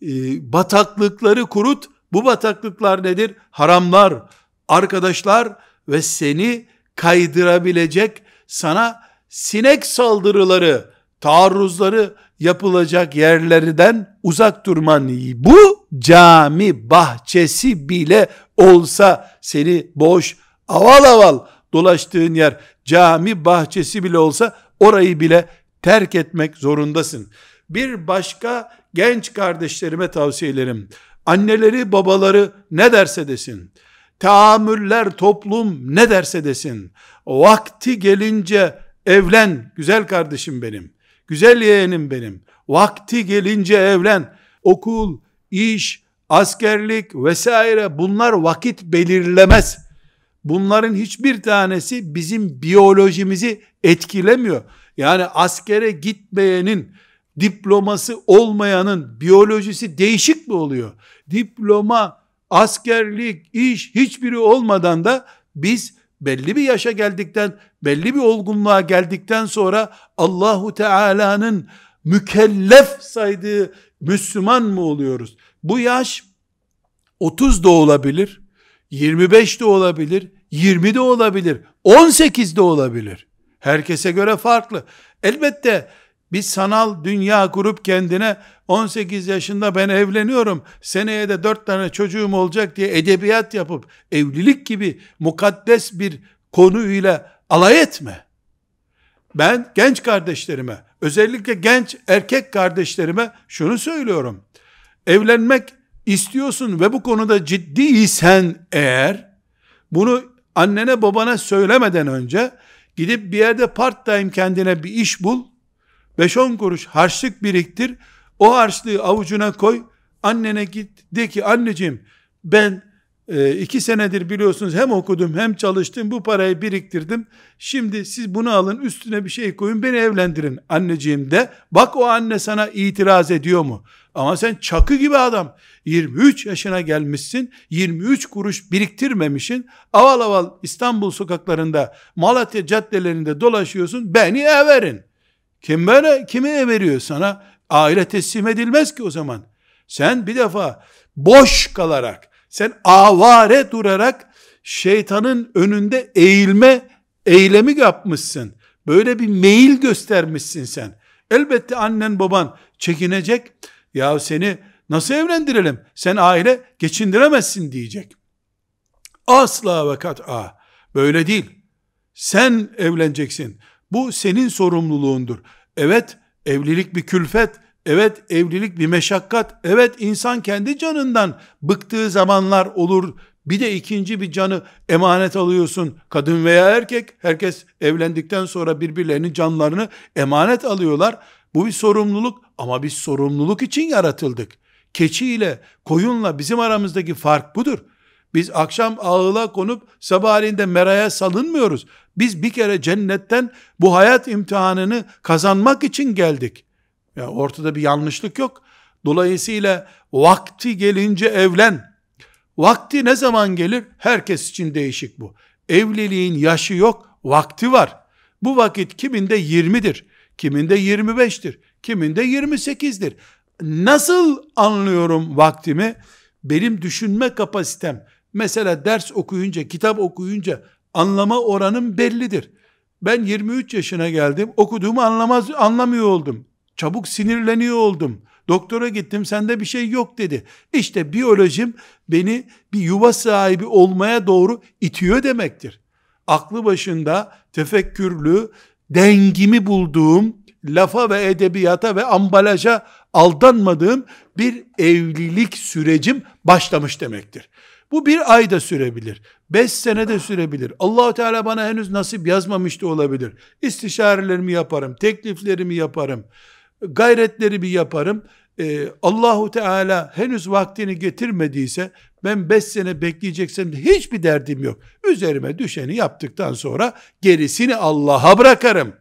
bataklıkları kurut. Bu bataklıklar nedir? Haramlar, arkadaşlar ve seni kaydırabilecek, sana sinek saldırıları, taarruzları yapılacak yerlerden uzak durman. Bu cami bahçesi bile olsa, seni boş aval aval dolaştığın yer cami bahçesi bile olsa orayı bile terk etmek zorundasın. Bir başka genç kardeşlerime tavsiyelerim. Anneleri babaları ne derse desin, tahammüller toplum ne derse desin, vakti gelince evlen güzel kardeşim benim. Güzel yeğenim benim, vakti gelince evlen. Okul, iş, askerlik vesaire, bunlar vakit belirlemez. Bunların hiçbir tanesi bizim biyolojimizi etkilemiyor. Yani askere gitmeyenin, diploması olmayanın biyolojisi değişik mi oluyor? Diploma, askerlik, iş hiçbiri olmadan da biz belli bir yaşa geldikten, belli bir olgunluğa geldikten sonra Allahu Teala'nın mükellef saydığı Müslüman mı oluyoruz? Bu yaş 30 da olabilir, 25 de olabilir, 20 de olabilir, 18 de olabilir. Herkese göre farklı. Elbette bir sanal dünya kurup kendine 18 yaşında ben evleniyorum, seneye de 4 tane çocuğum olacak diye edebiyat yapıp evlilik gibi mukaddes bir konuyla alay etme. Ben genç kardeşlerime, özellikle genç erkek kardeşlerime şunu söylüyorum. Evlenmek istiyorsun ve bu konuda ciddiysen eğer, bunu annene babana söylemeden önce gidip bir yerde part time kendine bir iş bul, 5-10 kuruş harçlık biriktir, o harçlığı avucuna koy, annene git de ki anneciğim ben 2 senedir biliyorsunuz hem okudum hem çalıştım, bu parayı biriktirdim, şimdi siz bunu alın üstüne bir şey koyun beni evlendirin anneciğim de, bak o anne sana itiraz ediyor mu? Ama sen çakı gibi adam, 23 yaşına gelmişsin, 23 kuruş biriktirmemişsin, aval aval İstanbul sokaklarında, Malatya caddelerinde dolaşıyorsun, beni everin. Kim böyle, kimi everiyor sana? Aile teslim edilmez ki o zaman. Sen bir defa boş kalarak, sen avare durarak şeytanın önünde eğilme eylemi yapmışsın. Böyle bir meyil göstermişsin sen. Elbette annen baban çekinecek. Ya seni nasıl evlendirelim? Sen aile geçindiremezsin diyecek. Asla ve kat'a böyle değil. Sen evleneceksin. Bu senin sorumluluğundur. Evet, evlilik bir külfet. Evet, evlilik bir meşakkat. Evet, insan kendi canından bıktığı zamanlar olur. Bir de ikinci bir canı emanet alıyorsun. Kadın veya erkek, herkes evlendikten sonra birbirlerinin canlarını emanet alıyorlar. Bu bir sorumluluk, ama biz sorumluluk için yaratıldık. Keçi ile koyunla bizim aramızdaki fark budur. Biz akşam ağıla konup sabahleyin de meraya salınmıyoruz. Biz bir kere cennetten bu hayat imtihanını kazanmak için geldik. Ya ortada bir yanlışlık yok. Dolayısıyla vakti gelince evlen. Vakti ne zaman gelir? Herkes için değişik bu. Evliliğin yaşı yok, vakti var. Bu vakit kiminde 20'dir, kiminde 25'tir, kiminde 28'dir. Nasıl anlıyorum vaktimi? Benim düşünme kapasitem, mesela ders okuyunca, kitap okuyunca anlama oranım bellidir. Ben 23 yaşına geldim, okuduğumu anlamıyor oldum. Çabuk sinirleniyor oldum. Doktora gittim, sende bir şey yok dedi. İşte biyolojim beni bir yuva sahibi olmaya doğru itiyor demektir. Aklı başında, tefekkürlü, dengimi bulduğum, lafa ve edebiyata ve ambalaja aldanmadığım bir evlilik sürecim başlamış demektir. Bu 1 ayda sürebilir, 5 senede sürebilir. Allah-u Teala bana henüz nasip yazmamış da olabilir. İstişarelerimi yaparım, tekliflerimi yaparım, gayretlerimi yaparım. Allahu Teala henüz vaktini getirmediyse, ben 5 sene bekleyeceksem de hiçbir derdim yok. Üzerime düşeni yaptıktan sonra gerisini Allah'a bırakarım.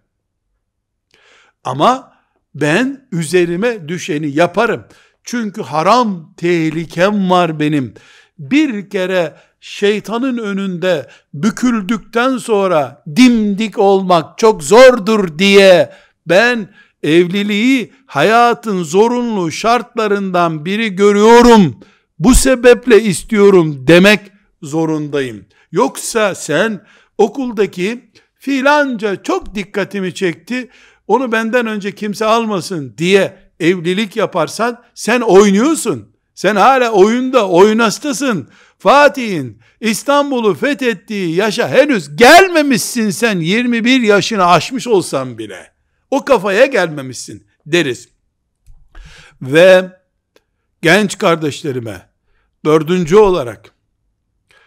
Ama ben üzerime düşeni yaparım. Çünkü haram tehlikem var benim. Bir kere şeytanın önünde büküldükten sonra dimdik olmak çok zordur diye ben evliliği hayatın zorunlu şartlarından biri görüyorum, bu sebeple istiyorum demek zorundayım. Yoksa sen okuldaki filanca çok dikkatimi çekti, onu benden önce kimse almasın diye evlilik yaparsan sen oynuyorsun. Sen hala oyunda, oyun hastasın. Fatih'in İstanbul'u fethettiği yaşa henüz gelmemişsin sen, 21 yaşını aşmış olsan bile. O kafaya gelmemişsin deriz. Ve genç kardeşlerime 4. olarak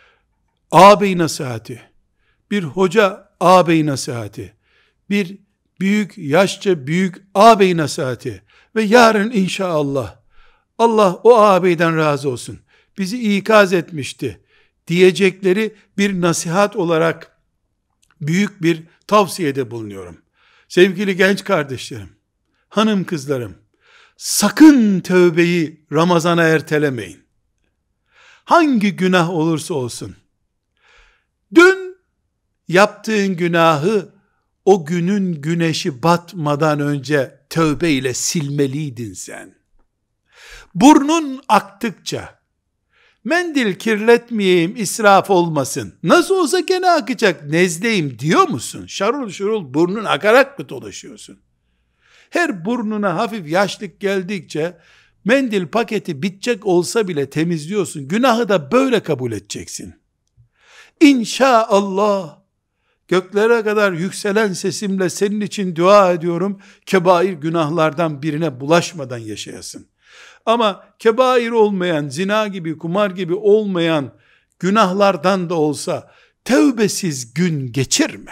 ağabey nasihati, bir hoca ağabey nasihati, bir büyük, yaşça büyük ağabey nasihati ve yarın inşallah Allah o ağabeyden razı olsun, bizi ikaz etmişti diyecekleri bir nasihat olarak büyük bir tavsiyede bulunuyorum. Sevgili genç kardeşlerim, hanım kızlarım, sakın tövbeyi Ramazan'a ertelemeyin. Hangi günah olursa olsun, dün yaptığın günahı o günün güneşi batmadan önce tövbe ile silmeliydin sen. Burnun aktıkça, mendil kirletmeyeyim, israf olmasın, nasıl olsa gene akacak, nezdeyim diyor musun? Şarul şurul burnun akarak mı dolaşıyorsun? Her burnuna hafif yaşlık geldikçe, mendil paketi bitecek olsa bile temizliyorsun. Günahı da böyle kabul edeceksin. İnşallah, göklere kadar yükselen sesimle senin için dua ediyorum, kebair günahlardan birine bulaşmadan yaşayasın. Ama kebair olmayan, zina gibi, kumar gibi olmayan günahlardan da olsa tevbesiz gün geçirme.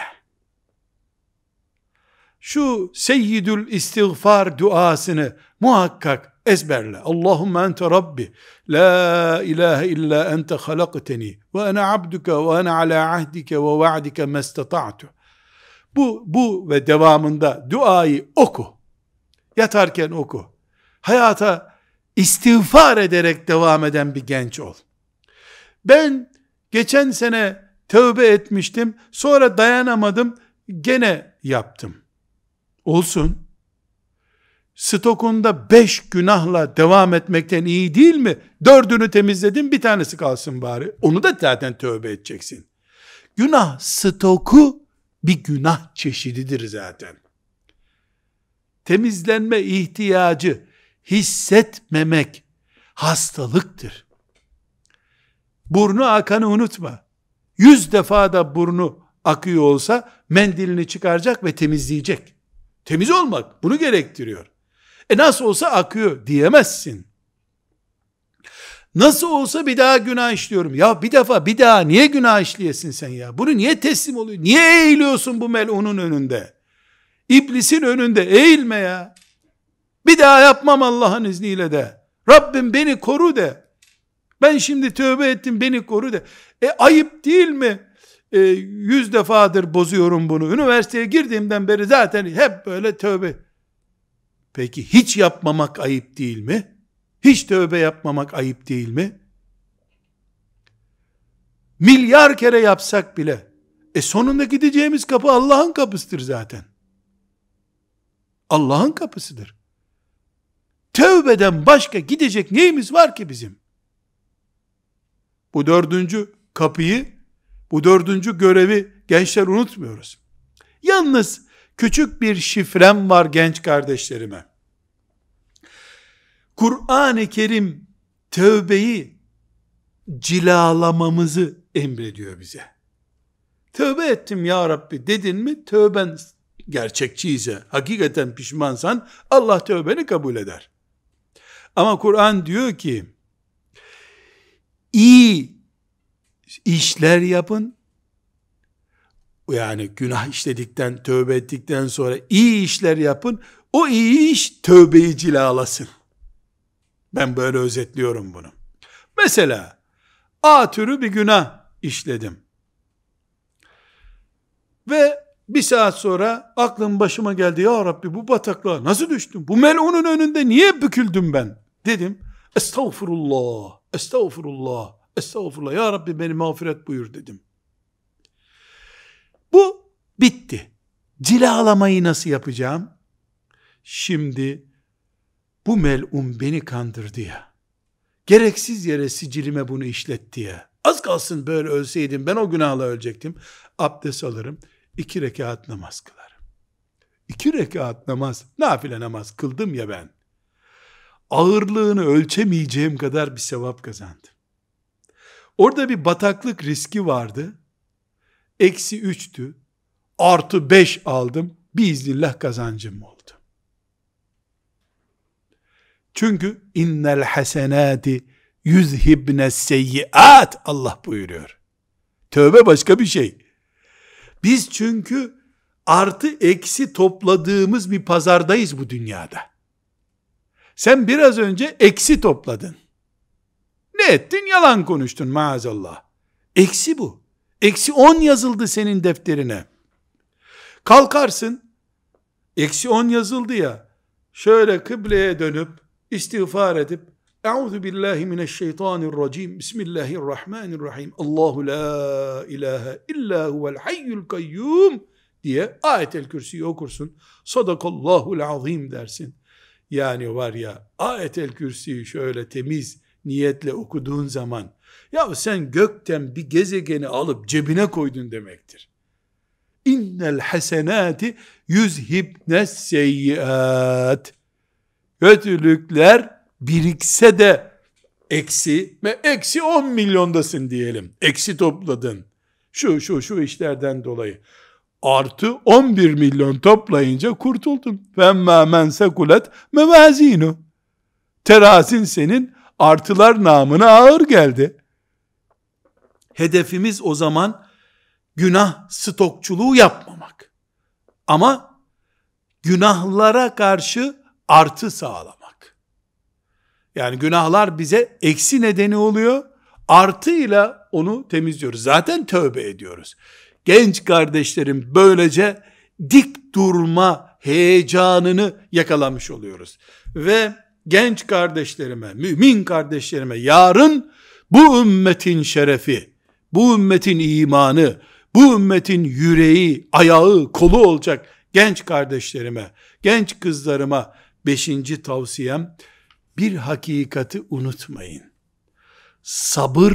Şu seyyidül istiğfar duasını muhakkak ezberle. Allahümme ente Rabbi, la ilahe illa ente halakteni, ve ana abduka, ve ana ala ahdike ve va'dike mestata'tu. Bu ve devamında duayı oku. Yatarken oku. Hayata istiğfar ederek devam eden bir genç ol. Ben geçen sene tövbe etmiştim, sonra dayanamadım, gene yaptım. Olsun. Stokunda 5 günahla devam etmekten iyi değil mi? 4'ünü temizledin, bir tanesi kalsın bari. Onu da zaten tövbe edeceksin. Günah stoku bir günah çeşididir zaten. Temizlenme ihtiyacı hissetmemek hastalıktır. Burnu akanı unutma. 100 defa da burnu akıyor olsa mendilini çıkaracak ve temizleyecek. Temiz olmak bunu gerektiriyor. Nasıl olsa akıyor diyemezsin. Nasıl olsa bir daha günah işliyorum. Ya bir defa bir daha niye günah işleyesin sen ya? Bunu niye teslim oluyor? Niye eğiliyorsun bu melunun önünde? İblisin önünde eğilme ya. Bir daha yapmam Allah'ın izniyle de. Rabbim beni koru de. Ben şimdi tövbe ettim, beni koru de. Ayıp değil mi? 100 defadır bozuyorum bunu. Üniversiteye girdiğimden beri zaten hep böyle tövbe. Peki hiç yapmamak ayıp değil mi? Hiç tövbe yapmamak ayıp değil mi? Milyar kere yapsak bile, sonunda gideceğimiz kapı Allah'ın kapısıdır zaten. Allah'ın kapısıdır. Tövbeden başka gidecek neyimiz var ki bizim? Bu 4. kapıyı, bu 4. görevi gençler unutmuyoruz. Yalnız küçük bir şifrem var genç kardeşlerime. Kur'an-ı Kerim tövbeyi cilalamamızı emrediyor bize. Tövbe ettim ya Rabbi dedin mi, tövben gerçekçiyse, hakikaten pişmansan Allah tövbeni kabul eder. Ama Kur'an diyor ki, iyi işler yapın, yani günah işledikten, tövbe ettikten sonra iyi işler yapın, o iyi iş tövbeyi cilalasın. Ben böyle özetliyorum bunu. Mesela, A türü bir günah işledim. Ve bir saat sonra aklım başıma geldi, ya Rabbi bu bataklığa nasıl düştüm? Bu melunun önünde niye büküldüm ben? Dedim, estağfurullah, estağfurullah, estağfurullah, ya Rabbi beni mağfiret buyur dedim. Bu bitti. Cilalamayı nasıl yapacağım? Şimdi bu melun beni kandırdı ya, gereksiz yere sicilime bunu işletti ya, az kalsın böyle ölseydim ben o günahla ölecektim. Abdest alırım, 2 rekat namaz kılarım. 2 rekat namaz, nafile namaz kıldım ya ben, ağırlığını ölçemeyeceğim kadar bir sevap kazandım. Orada bir bataklık riski vardı, -3'tü, +5 aldım, biiznillah kazancım oldu. Çünkü innel hasenati yuzhibne seyyiat Allah buyuruyor. Tövbe başka bir şey. Biz çünkü artı eksi topladığımız bir pazardayız bu dünyada. Sen biraz önce eksi topladın. Ne ettin? Yalan konuştun maazallah. Eksi bu. Eksi 10 yazıldı senin defterine. Kalkarsın, eksi 10 yazıldı ya, şöyle kıbleye dönüp, istiğfar edip, Euzu billahi mineşşeytanirracim, Bismillahirrahmanirrahim, Allahu la ilahe illa huvel hayyul kayyum diye Ayet-el Kürsi'yi okursun. Sadakallahul azim dersin. Yani var ya, Ayet-el Kürsi'yi şöyle temiz niyetle okuduğun zaman, ya sen gökten bir gezegeni alıp cebine koydun demektir. İnnel hasenati yüzhibnes seyyiat. Kötülükler birikse de eksi 10 milyondasın diyelim. Eksi topladın. Şu işlerden dolayı. Artı 11 milyon toplayınca kurtuldun. Femma men sekulet mevazinu. Terazin senin artılar namına ağır geldi. Hedefimiz o zaman günah stokçuluğu yapmamak. Ama günahlara karşı artı sağlamak. Yani günahlar bize eksi nedeni oluyor. Artıyla onu temizliyoruz. Zaten tövbe ediyoruz. Genç kardeşlerim, böylece dik durma heyecanını yakalamış oluyoruz. Ve genç kardeşlerime, mümin kardeşlerime, yarın bu ümmetin şerefi, bu ümmetin imanı, bu ümmetin yüreği, ayağı, kolu olacak genç kardeşlerime, genç kızlarıma 5. tavsiyem, bir hakikati unutmayın. Sabır,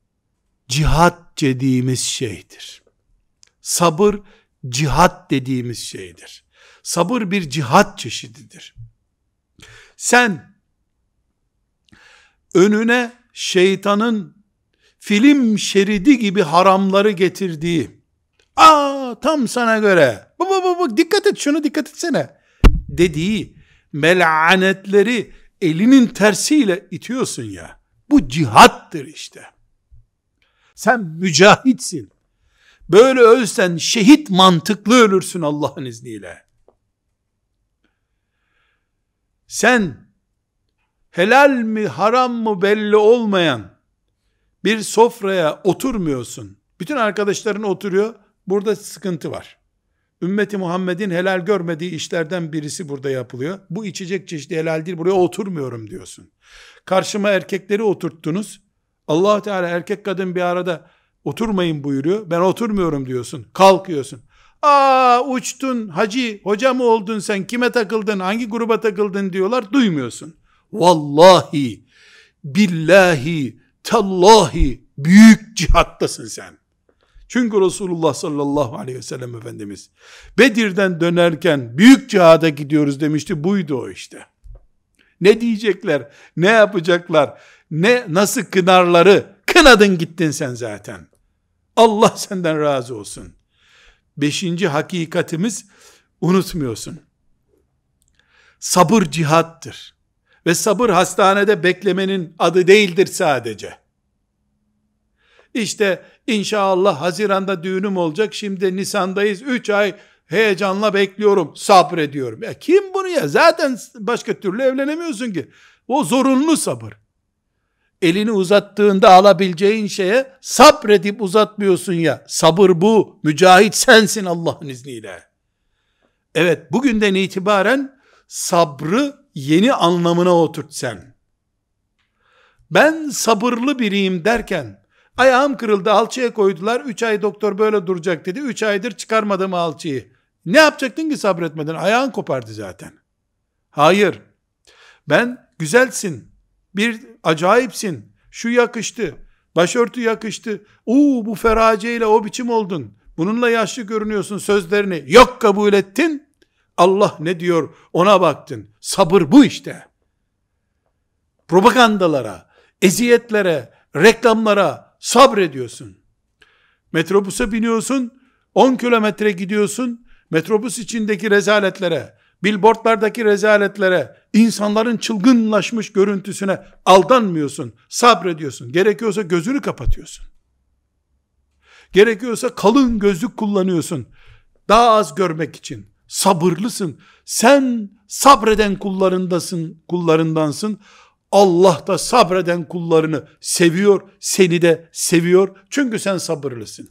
cihat dediğimiz şeydir. Sabır, cihat dediğimiz şeydir. Sabır bir cihat çeşididir. Sen önüne şeytanın film şeridi gibi haramları getirdiği, tam sana göre, bu dikkat et, şunu dikkat etsene dediği melanetleri elinin tersiyle itiyorsun ya, bu cihattır işte. Sen mücahitsin. Böyle ölsen şehit mantıklı ölürsün Allah'ın izniyle. Sen helal mi haram mı belli olmayan bir sofraya oturmuyorsun. Bütün arkadaşların oturuyor. Burada sıkıntı var. Ümmeti Muhammed'in helal görmediği işlerden birisi burada yapılıyor. Bu içecek çeşidi helal değil, buraya oturmuyorum diyorsun. Karşıma erkekleri oturttunuz. Allah Teala erkek kadın bir arada oturmayın buyuruyor. Ben oturmuyorum diyorsun. Kalkıyorsun. Uçtun hacı, hoca mı oldun sen, kime takıldın, hangi gruba takıldın diyorlar, duymuyorsun. Vallahi, billahi, tallahi büyük cihattasın sen. Çünkü Resulullah sallallahu aleyhi ve sellem Efendimiz Bedir'den dönerken büyük cihada gidiyoruz demişti, buydu o işte. Ne diyecekler, ne yapacaklar, nasıl kınarları, kınadın gittin sen zaten. Allah senden razı olsun. 5. hakikatimiz, unutmuyorsun. Sabır cihattır. Ve sabır hastanede beklemenin adı değildir sadece. İşte inşallah Haziran'da düğünüm olacak, şimdi Nisan'dayız, 3 ay heyecanla bekliyorum, sabrediyorum. Ya kim bunu ya? Zaten başka türlü evlenemiyorsun ki. O zorunlu sabır. Elini uzattığında alabileceğin şeye sabredip uzatmıyorsun ya. Sabır bu. Mücahit sensin Allah'ın izniyle. Evet, bugünden itibaren sabrı yeni anlamına oturt sen. Ben sabırlı biriyim derken, ayağım kırıldı, alçıya koydular, 3 ay doktor böyle duracak dedi, 3 aydır çıkarmadım alçıyı. Ne yapacaktın ki sabretmeden? Ayağın kopardı zaten. Hayır. Ben güzelsin, bir acayipsin, şu yakıştı, başörtü yakıştı, bu feraceyle o biçim oldun, bununla yaşlı görünüyorsun sözlerini yok kabul ettin, Allah ne diyor ona baktın. Sabır bu işte. Propagandalara, eziyetlere, reklamlara sabrediyorsun. Metrobüse biniyorsun, 10 kilometre gidiyorsun, metrobüs içindeki rezaletlere, billboardlardaki rezaletlere, insanların çılgınlaşmış görüntüsüne aldanmıyorsun, sabrediyorsun. Gerekiyorsa gözünü kapatıyorsun. Gerekiyorsa kalın gözlük kullanıyorsun. daha az görmek için sabırlısın. Sen sabreden kullarındansın. Allah da sabreden kullarını seviyor, seni de seviyor. Çünkü sen sabırlısın.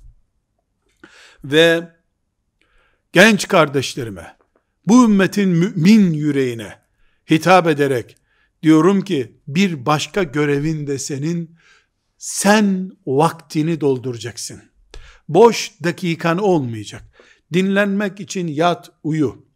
Ve genç kardeşlerime, bu ümmetin mümin yüreğine hitap ederek diyorum ki, bir başka görevin de sen vaktini dolduracaksın. Boş dakikan olmayacak. Dinlenmek için yat, uyu.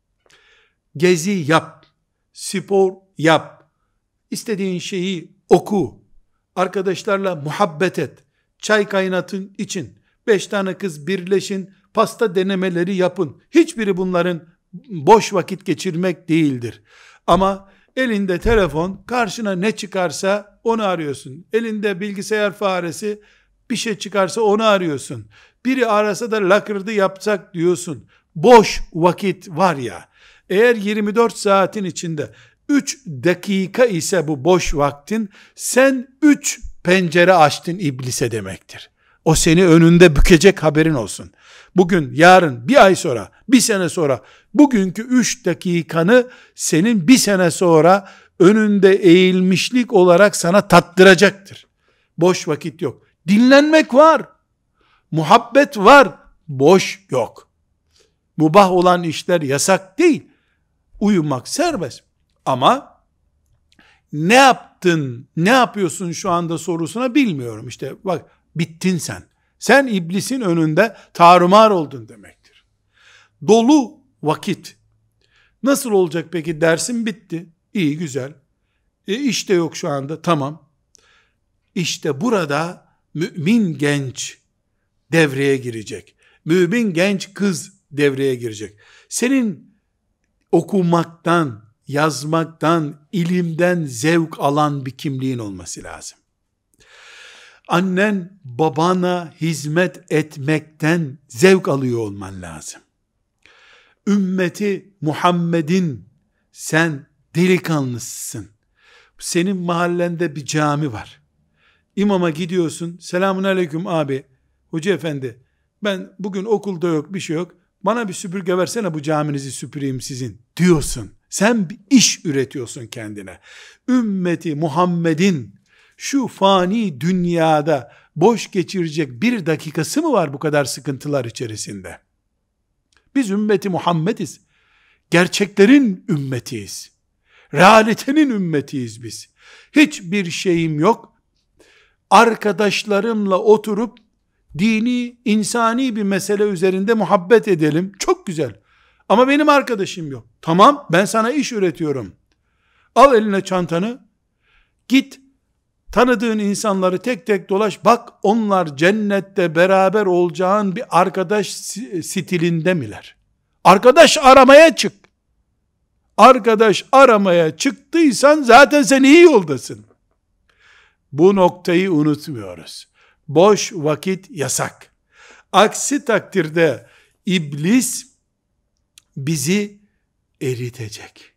Gezi yap. Spor yap. İstediğin şeyi oku. Arkadaşlarla muhabbet et. Çay kaynatın için. 5 tane kız birleşin. Pasta denemeleri yapın. Hiçbiri bunların boş vakit geçirmek değildir. Ama elinde telefon, karşına ne çıkarsa onu arıyorsun. Elinde bilgisayar faresi, bir şey çıkarsa onu arıyorsun. Biri arasa da lakırdı yapsak diyorsun. Boş vakit var ya, eğer 24 saatin içinde 3 dakika ise bu boş vaktin, sen 3 pencere açtın iblise demektir. O seni önünde bükecek, haberin olsun. Bugün, yarın, bir ay sonra, bir sene sonra, bugünkü 3 dakikanı senin bir sene sonra önünde eğilmişlik olarak sana tattıracaktır. Boş vakit yok. Dinlenmek var. Muhabbet var. Boş yok. Mubah olan işler yasak değil. Uyumak serbest. Ama ne yaptın, ne yapıyorsun şu anda sorusuna bilmiyorum. İşte bak, bittin sen. Sen iblisin önünde tarumar oldun demektir. Dolu vakit. Nasıl olacak peki? Dersin bitti. İyi, güzel. İş de yok şu anda. Tamam. İşte burada mümin genç devreye girecek. Mümin genç kız devreye girecek. Senin okumaktan, yazmaktan, ilimden zevk alan bir kimliğin olması lazım. Annen babana hizmet etmekten zevk alıyor olman lazım. Ümmeti Muhammed'in sen delikanlısın. Senin mahallende bir cami var. İmama gidiyorsun. Selamun aleyküm abi. Hoca efendi, ben bugün okulda yok, bir şey yok. Bana bir süpürge versene, bu caminizi süpüreyim sizin diyorsun. Sen bir iş üretiyorsun kendine. Ümmeti Muhammed'in şu fani dünyada boş geçirecek bir dakikası mı var bu kadar sıkıntılar içerisinde? Biz ümmeti Muhammediz. Gerçeklerin ümmetiyiz. Realitenin ümmetiyiz biz. Hiçbir şeyim yok. Arkadaşlarımla oturup dini, insani bir mesele üzerinde muhabbet edelim. Çok güzel. Ama benim arkadaşım yok. Tamam, ben sana iş üretiyorum. Al eline çantanı. Git, tanıdığın insanları tek tek dolaş. Bak, onlar cennette beraber olacağın bir arkadaş stilinde miler? Arkadaş aramaya çık. Arkadaş aramaya çıktıysan zaten sen iyi yoldasın. Bu noktayı unutmuyoruz. Boş vakit yasak. Aksi takdirde iblis bizi eritecek.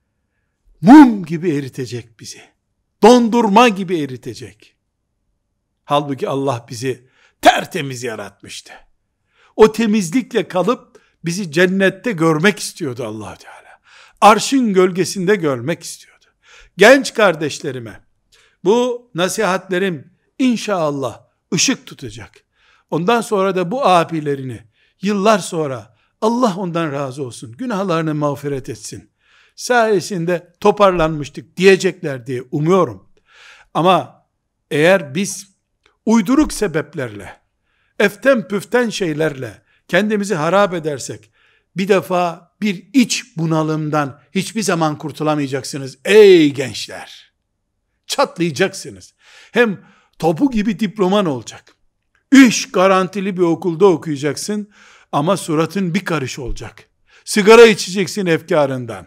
Mum gibi eritecek bizi. Dondurma gibi eritecek. Halbuki Allah bizi tertemiz yaratmıştı. O temizlikle kalıp bizi cennette görmek istiyordu Allah Teala. Arşın gölgesinde görmek istiyordu. Genç kardeşlerime bu nasihatlerim inşallah ışık tutacak. Ondan sonra da bu abilerini yıllar sonra Allah ondan razı olsun, günahlarını mağfiret etsin, sayesinde toparlanmıştık diyecekler diye umuyorum. Ama eğer biz uyduruk sebeplerle, eften püften şeylerle kendimizi harap edersek, bir defa bir iç bunalımdan hiçbir zaman kurtulamayacaksınız ey gençler. Çatlayacaksınız. Hem topu gibi diploman olacak. İş garantili bir okulda okuyacaksın ama suratın bir karış olacak. Sigara içeceksin efkarından.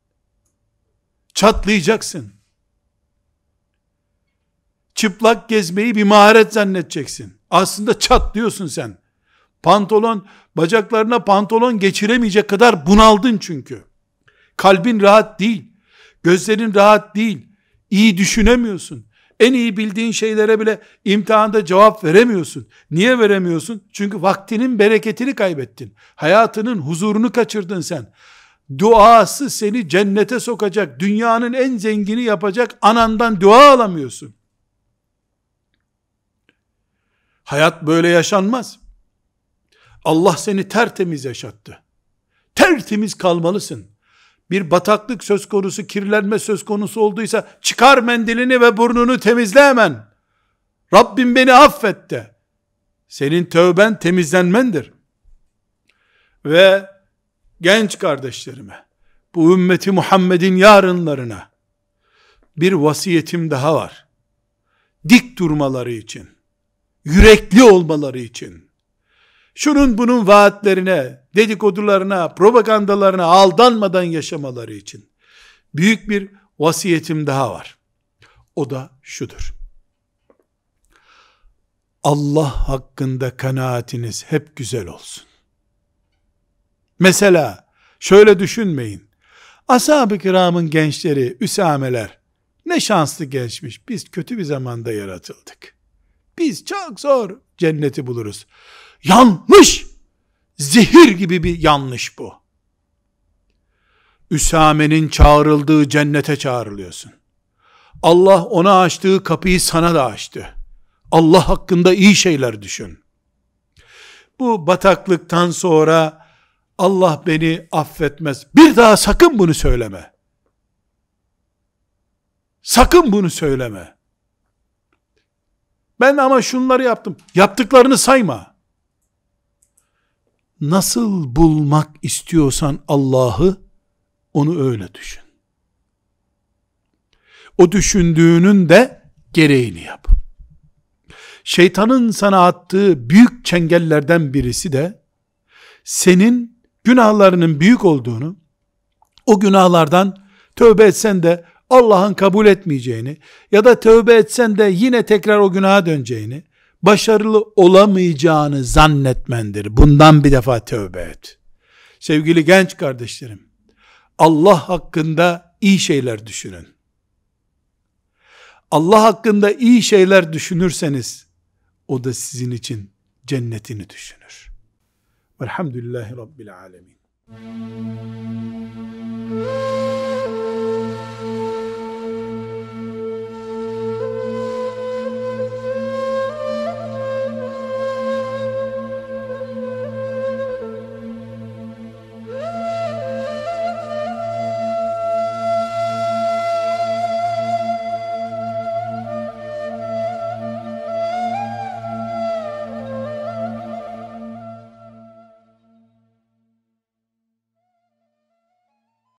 Çatlayacaksın. Çıplak gezmeyi bir maharet zannedeceksin. Aslında çatlıyorsun sen. Bacaklarına pantolon geçiremeyecek kadar bunaldın çünkü. Kalbin rahat değil. Gözlerin rahat değil. İyi düşünemiyorsun. En iyi bildiğin şeylere bile imtihanda cevap veremiyorsun. Niye veremiyorsun? Çünkü vaktinin bereketini kaybettin. Hayatının huzurunu kaçırdın sen. Duası seni cennete sokacak, dünyanın en zengini yapacak anandan dua alamıyorsun. Hayat böyle yaşanmaz. Allah seni tertemiz yaşattı. Tertemiz kalmalısın. Bir bataklık söz konusu, kirlenme söz konusu olduysa çıkar mendilini ve burnunu temizle hemen. Rabbim beni affet de. Senin tövben temizlenmendir. Ve genç kardeşlerime, bu ümmeti Muhammed'in yarınlarına bir vasiyetim daha var. Dik durmaları için, yürekli olmaları için, şunun bunun vaatlerine, dedikodularına, propagandalarına aldanmadan yaşamaları için büyük bir vasiyetim daha var. O da şudur: Allah hakkında kanaatiniz hep güzel olsun. Mesela şöyle düşünmeyin: ashab-ı kiramın gençleri, Üsameler ne şanslı gençmiş, biz kötü bir zamanda yaratıldık, biz çok zor cenneti buluruz. Yanlış! Zehir gibi bir yanlış bu. Üsame'nin çağrıldığı cennete çağrılıyorsun. Allah ona açtığı kapıyı sana da açtı. Allah hakkında iyi şeyler düşün. Bu bataklıktan sonra Allah beni affetmez, bir daha sakın bunu söyleme. Sakın bunu söyleme. Ben ama şunları yaptım. Yaptıklarını sayma. Nasıl bulmak istiyorsan Allah'ı, onu öyle düşün. O düşündüğünün de gereğini yap. Şeytanın sana attığı büyük çengellerden birisi de senin günahlarının büyük olduğunu, o günahlardan tövbe etsen de Allah'ın kabul etmeyeceğini ya da tövbe etsen de yine tekrar o günaha döneceğini, başarılı olamayacağını zannetmendir. Bundan bir defa tövbe et. Sevgili genç kardeşlerim, Allah hakkında iyi şeyler düşünün. Allah hakkında iyi şeyler düşünürseniz, o da sizin için cennetini düşünür. Velhamdülillahi Rabbil alemin.